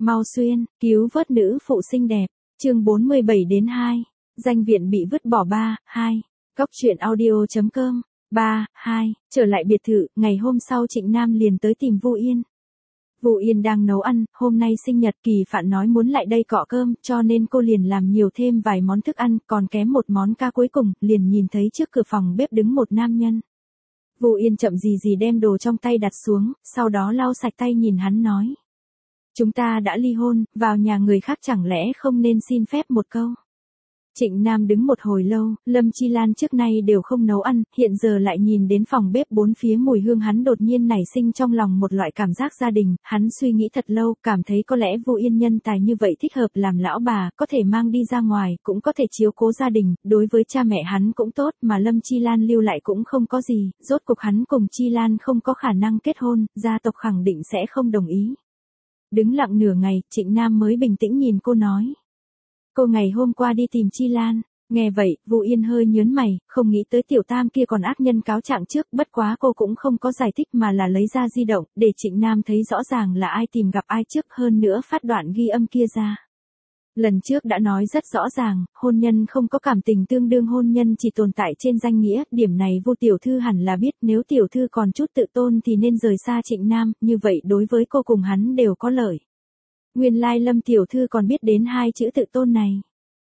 Mau xuyên, cứu vớt nữ phụ xinh đẹp. Chương 47-2. Danh viện bị vứt bỏ 3-2. Góc truyện audio.com. 3-2. Trở lại biệt thự, ngày hôm sau Trịnh Nam liền tới tìm Vu Yên. Vu Yên đang nấu ăn, hôm nay sinh nhật, Kỳ Phạn nói muốn lại đây cọ cơm, cho nên cô liền làm nhiều thêm vài món thức ăn, còn kém một món ca cuối cùng, liền nhìn thấy trước cửa phòng bếp đứng một nam nhân. Vu Yên chậm gì đem đồ trong tay đặt xuống, sau đó lau sạch tay nhìn hắn nói. Chúng ta đã ly hôn, vào nhà người khác chẳng lẽ không nên xin phép một câu. Trịnh Nam đứng một hồi lâu, Lâm Chi Lan trước nay đều không nấu ăn, hiện giờ lại nhìn đến phòng bếp bốn phía mùi hương, hắn đột nhiên nảy sinh trong lòng một loại cảm giác gia đình, hắn suy nghĩ thật lâu, cảm thấy có lẽ Vu Yên nhân tài như vậy thích hợp làm lão bà, có thể mang đi ra ngoài, cũng có thể chiếu cố gia đình, đối với cha mẹ hắn cũng tốt, mà Lâm Chi Lan lưu lại cũng không có gì, rốt cuộc hắn cùng Chi Lan không có khả năng kết hôn, gia tộc khẳng định sẽ không đồng ý. Đứng lặng nửa ngày, Trịnh Nam mới bình tĩnh nhìn cô nói. Cô ngày hôm qua đi tìm Chi Lan. Nghe vậy, Vu Yên hơi nhớn mày, không nghĩ tới tiểu tam kia còn ác nhân cáo trạng trước, bất quá cô cũng không có giải thích mà là lấy ra di động, để Trịnh Nam thấy rõ ràng là ai tìm gặp ai trước, hơn nữa phát đoạn ghi âm kia ra. Lần trước đã nói rất rõ ràng, hôn nhân không có cảm tình tương đương hôn nhân chỉ tồn tại trên danh nghĩa, điểm này Vu tiểu thư hẳn là biết, nếu tiểu thư còn chút tự tôn thì nên rời xa Trịnh Nam, như vậy đối với cô cùng hắn đều có lợi. Nguyên lai Lâm tiểu thư còn biết đến hai chữ tự tôn này.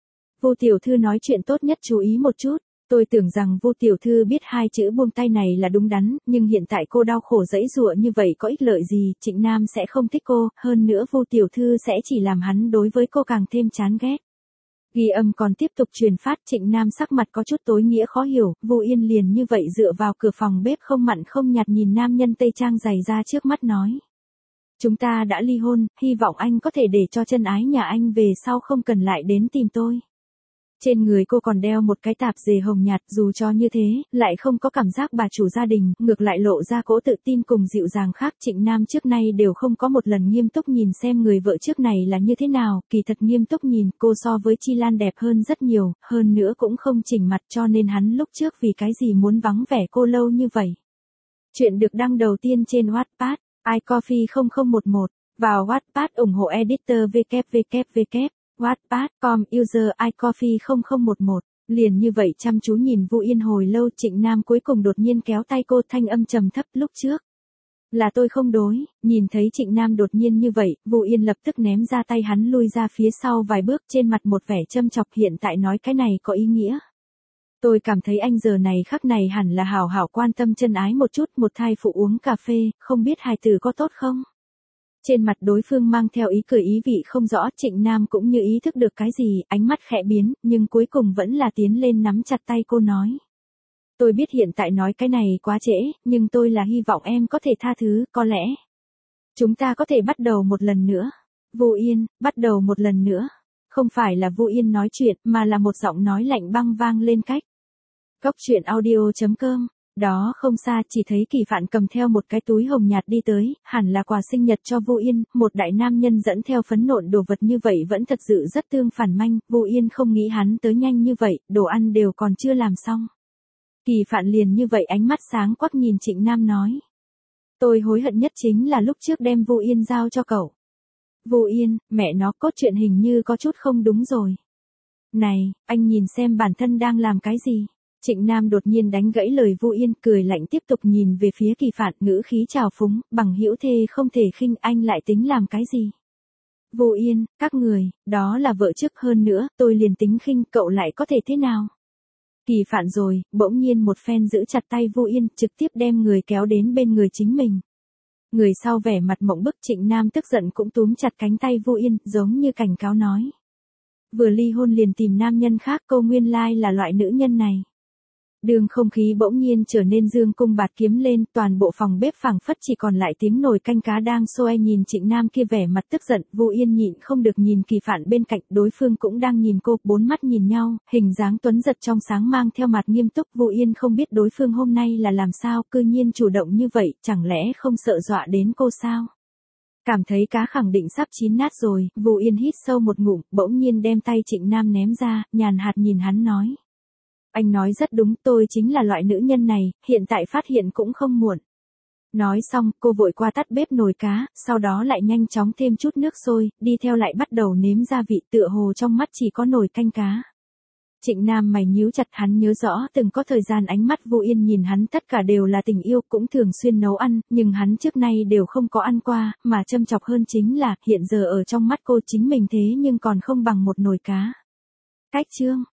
Vu tiểu thư nói chuyện tốt nhất chú ý một chút, tôi tưởng rằng Vu tiểu thư biết hai chữ buông tay này là đúng đắn, nhưng hiện tại cô đau khổ giãy giụa như vậy có ích lợi gì, Trịnh Nam sẽ không thích cô, hơn nữa Vu tiểu thư sẽ chỉ làm hắn đối với cô càng thêm chán ghét. Ghi âm còn tiếp tục truyền phát, Trịnh Nam sắc mặt có chút tối nghĩa khó hiểu, Vu Yên liền như vậy dựa vào cửa phòng bếp không mặn không nhạt nhìn nam nhân tây trang dày ra trước mắt nói. Chúng ta đã ly hôn, hy vọng anh có thể để cho chân ái nhà anh về sau không cần lại đến tìm tôi. Trên người cô còn đeo một cái tạp dề hồng nhạt, dù cho như thế, lại không có cảm giác bà chủ gia đình, ngược lại lộ ra cỗ tự tin cùng dịu dàng khác. Trịnh Nam trước nay đều không có một lần nghiêm túc nhìn xem người vợ trước này là như thế nào, kỳ thật nghiêm túc nhìn, cô so với Chi Lan đẹp hơn rất nhiều, hơn nữa cũng không chỉnh mặt, cho nên hắn lúc trước vì cái gì muốn vắng vẻ cô lâu như vậy. Chuyện được đăng đầu tiên trên Wattpad. iCoffee 0011, vào Wattpad ủng hộ editor www.wattpad.com user iCoffee 0011, liền như vậy chăm chú nhìn Vu Yên hồi lâu. Trịnh Nam cuối cùng đột nhiên kéo tay cô, thanh âm trầm thấp, lúc trước là tôi không đối. Nhìn thấy Trịnh Nam đột nhiên như vậy, Vu Yên lập tức ném ra tay hắn, lui ra phía sau vài bước, trên mặt một vẻ châm chọc, hiện tại nói cái này có ý nghĩa. Tôi cảm thấy anh giờ này khắc này hẳn là hảo hảo quan tâm chân ái một chút, một thai phụ uống cà phê, không biết hài tử có tốt không? Trên mặt đối phương mang theo ý cười ý vị không rõ, Trịnh Nam cũng như ý thức được cái gì, ánh mắt khẽ biến, nhưng cuối cùng vẫn là tiến lên nắm chặt tay cô nói. Tôi biết hiện tại nói cái này quá trễ, nhưng tôi là hy vọng em có thể tha thứ, có lẽ chúng ta có thể bắt đầu một lần nữa. Vu Yên, bắt đầu một lần nữa. Không phải là Vu Yên nói chuyện, mà là một giọng nói lạnh băng vang lên cách. Góc truyện audio.com. Đó không xa, chỉ thấy Kỳ Phạn cầm theo một cái túi hồng nhạt đi tới, hẳn là quà sinh nhật cho Vu Yên, một đại nam nhân dẫn theo phấn nộn đồ vật như vậy vẫn thật sự rất tương phản manh, Vu Yên không nghĩ hắn tới nhanh như vậy, đồ ăn đều còn chưa làm xong. Kỳ Phạn liền như vậy ánh mắt sáng quắc nhìn Trịnh Nam nói. Tôi hối hận nhất chính là lúc trước đem Vu Yên giao cho cậu. Vu Yên, mẹ nó, cốt truyện hình như có chút không đúng rồi. Này, anh nhìn xem bản thân đang làm cái gì? Trịnh Nam đột nhiên đánh gãy lời Vu Yên, cười lạnh tiếp tục nhìn về phía Kỳ Phạn, ngữ khí trào phúng, bằng hữu thê không thể khinh, anh lại tính làm cái gì? Vu Yên, các người, đó là vợ trước, hơn nữa, tôi liền tính khinh, cậu lại có thể thế nào? Kỳ Phạn rồi, bỗng nhiên một phen giữ chặt tay Vu Yên, trực tiếp đem người kéo đến bên người chính mình. Người sau vẻ mặt mộng bức, Trịnh Nam tức giận cũng túm chặt cánh tay Vu Yên, giống như cảnh cáo nói. Vừa ly hôn liền tìm nam nhân khác, cô nguyên lai là loại nữ nhân này. Đường không khí bỗng nhiên trở nên dương cung bạt kiếm lên, toàn bộ phòng bếp phảng phất chỉ còn lại tiếng nồi canh cá đang sôi. Nhìn Trịnh Nam kia vẻ mặt tức giận, Vu Yên nhịn không được nhìn Kỳ Phạn bên cạnh, đối phương cũng đang nhìn cô, bốn mắt nhìn nhau, hình dáng tuấn giật trong sáng mang theo mặt nghiêm túc. Vu Yên không biết đối phương hôm nay là làm sao, cư nhiên chủ động như vậy, chẳng lẽ không sợ dọa đến cô sao? Cảm thấy cá khẳng định sắp chín nát rồi, Vu Yên hít sâu một ngụm, bỗng nhiên đem tay Trịnh Nam ném ra, nhàn hạt nhìn hắn nói. Anh nói rất đúng, tôi chính là loại nữ nhân này, hiện tại phát hiện cũng không muộn. Nói xong, cô vội qua tắt bếp nồi cá, sau đó lại nhanh chóng thêm chút nước sôi, đi theo lại bắt đầu nếm gia vị tựa hồ trong mắt chỉ có nồi canh cá. Trịnh Nam mày nhíu chặt, hắn nhớ rõ từng có thời gian ánh mắt Vu Yên nhìn hắn tất cả đều là tình yêu, cũng thường xuyên nấu ăn, nhưng hắn trước nay đều không có ăn qua, mà châm chọc hơn chính là, hiện giờ ở trong mắt cô chính mình thế nhưng còn không bằng một nồi cá. Cách chương